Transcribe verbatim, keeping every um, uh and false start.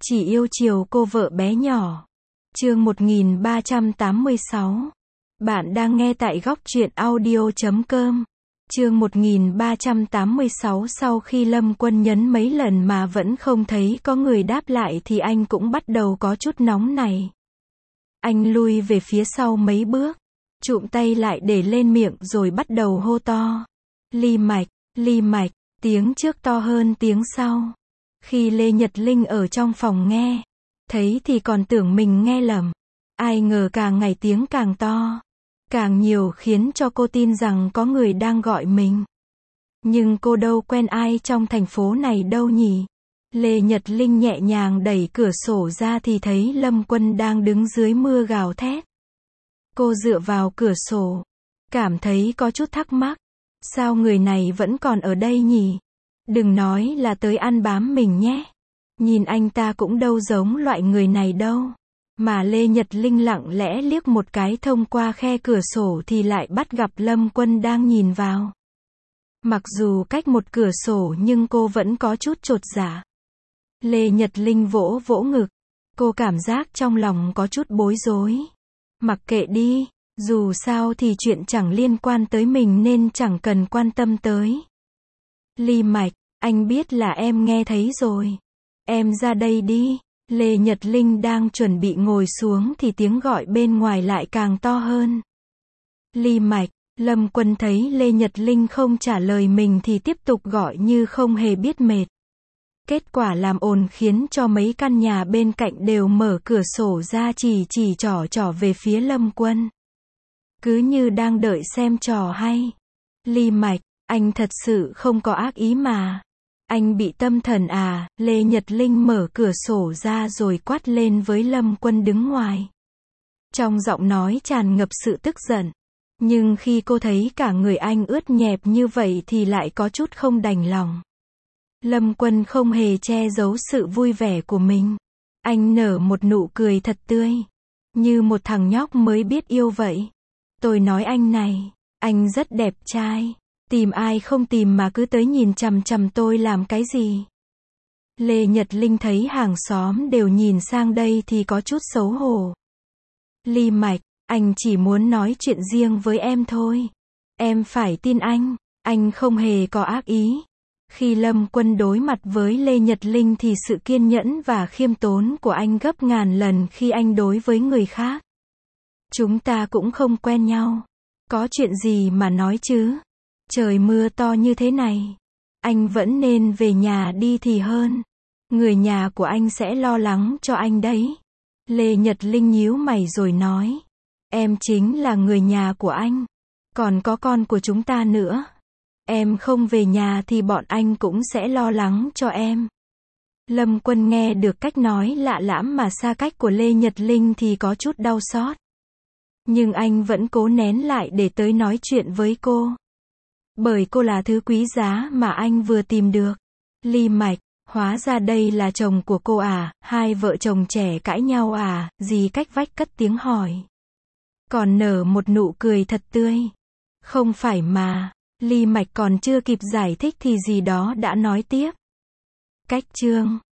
Chỉ yêu chiều cô vợ bé nhỏ. Chương một nghìn ba trăm tám mươi sáu. Bạn đang nghe tại góc truyện audio chấm com. Chương một nghìn ba trăm tám mươi sáu. Sau khi Lâm Quân nhấn mấy lần mà vẫn không thấy có người đáp lại thì anh cũng bắt đầu có chút nóng này. Anh lui về phía sau mấy bước, chụm tay lại để lên miệng rồi bắt đầu hô to. Ly Mạch, Ly Mạch, tiếng trước to hơn tiếng sau. Khi Lê Nhật Linh ở trong phòng nghe, thấy thì còn tưởng mình nghe lầm. Ai ngờ càng ngày tiếng càng to, càng nhiều khiến cho cô tin rằng có người đang gọi mình. Nhưng cô đâu quen ai trong thành phố này đâu nhỉ? Lê Nhật Linh nhẹ nhàng đẩy cửa sổ ra thì thấy Lâm Quân đang đứng dưới mưa gào thét. Cô dựa vào cửa sổ, cảm thấy có chút thắc mắc. Sao người này vẫn còn ở đây nhỉ? Đừng nói là tới ăn bám mình nhé. Nhìn anh ta cũng đâu giống loại người này đâu. Mà Lê Nhật Linh lặng lẽ liếc một cái thông qua khe cửa sổ thì lại bắt gặp Lâm Quân đang nhìn vào. Mặc dù cách một cửa sổ nhưng cô vẫn có chút chột dạ. Lê Nhật Linh vỗ vỗ ngực. Cô cảm giác trong lòng có chút bối rối. Mặc kệ đi, dù sao thì chuyện chẳng liên quan tới mình nên chẳng cần quan tâm tới. Ly Mạch, anh biết là em nghe thấy rồi. Em ra đây đi. Lê Nhật Linh đang chuẩn bị ngồi xuống thì tiếng gọi bên ngoài lại càng to hơn. Ly Mạch, Lâm Quân thấy Lê Nhật Linh không trả lời mình thì tiếp tục gọi như không hề biết mệt. Kết quả làm ồn khiến cho mấy căn nhà bên cạnh đều mở cửa sổ ra chỉ chỉ trỏ trỏ về phía Lâm Quân. Cứ như đang đợi xem trò hay. Ly Mạch, anh thật sự không có ác ý mà. Anh bị tâm thần à? Lê Nhật Linh mở cửa sổ ra rồi quát lên với Lâm Quân đứng ngoài. Trong giọng nói tràn ngập sự tức giận. Nhưng khi cô thấy cả người anh ướt nhẹp như vậy thì lại có chút không đành lòng. Lâm Quân không hề che giấu sự vui vẻ của mình. Anh nở một nụ cười thật tươi. Như một thằng nhóc mới biết yêu vậy. Tôi nói anh này, anh rất đẹp trai. Tìm ai không tìm mà cứ tới nhìn chằm chằm tôi làm cái gì? Lê Nhật Linh thấy hàng xóm đều nhìn sang đây thì có chút xấu hổ. Ly Mạch, anh chỉ muốn nói chuyện riêng với em thôi. Em phải tin anh, anh không hề có ác ý. Khi Lâm Quân đối mặt với Lê Nhật Linh thì sự kiên nhẫn và khiêm tốn của anh gấp ngàn lần khi anh đối với người khác. Chúng ta cũng không quen nhau. Có chuyện gì mà nói chứ? Trời mưa to như thế này. Anh vẫn nên về nhà đi thì hơn. Người nhà của anh sẽ lo lắng cho anh đấy. Lê Nhật Linh nhíu mày rồi nói. Em chính là người nhà của anh. Còn có con của chúng ta nữa. Em không về nhà thì bọn anh cũng sẽ lo lắng cho em. Lâm Quân nghe được cách nói lạ lẫm mà xa cách của Lê Nhật Linh thì có chút đau xót. Nhưng anh vẫn cố nén lại để tới nói chuyện với cô. Bởi cô là thứ quý giá mà anh vừa tìm được. Ly Mạch, hóa ra đây là chồng của cô à? Hai vợ chồng trẻ cãi nhau à? Dì cách vách cất tiếng hỏi. Còn nở một nụ cười thật tươi. Không phải mà. Ly Mạch còn chưa kịp giải thích thì dì đó đã nói tiếp. Cách chương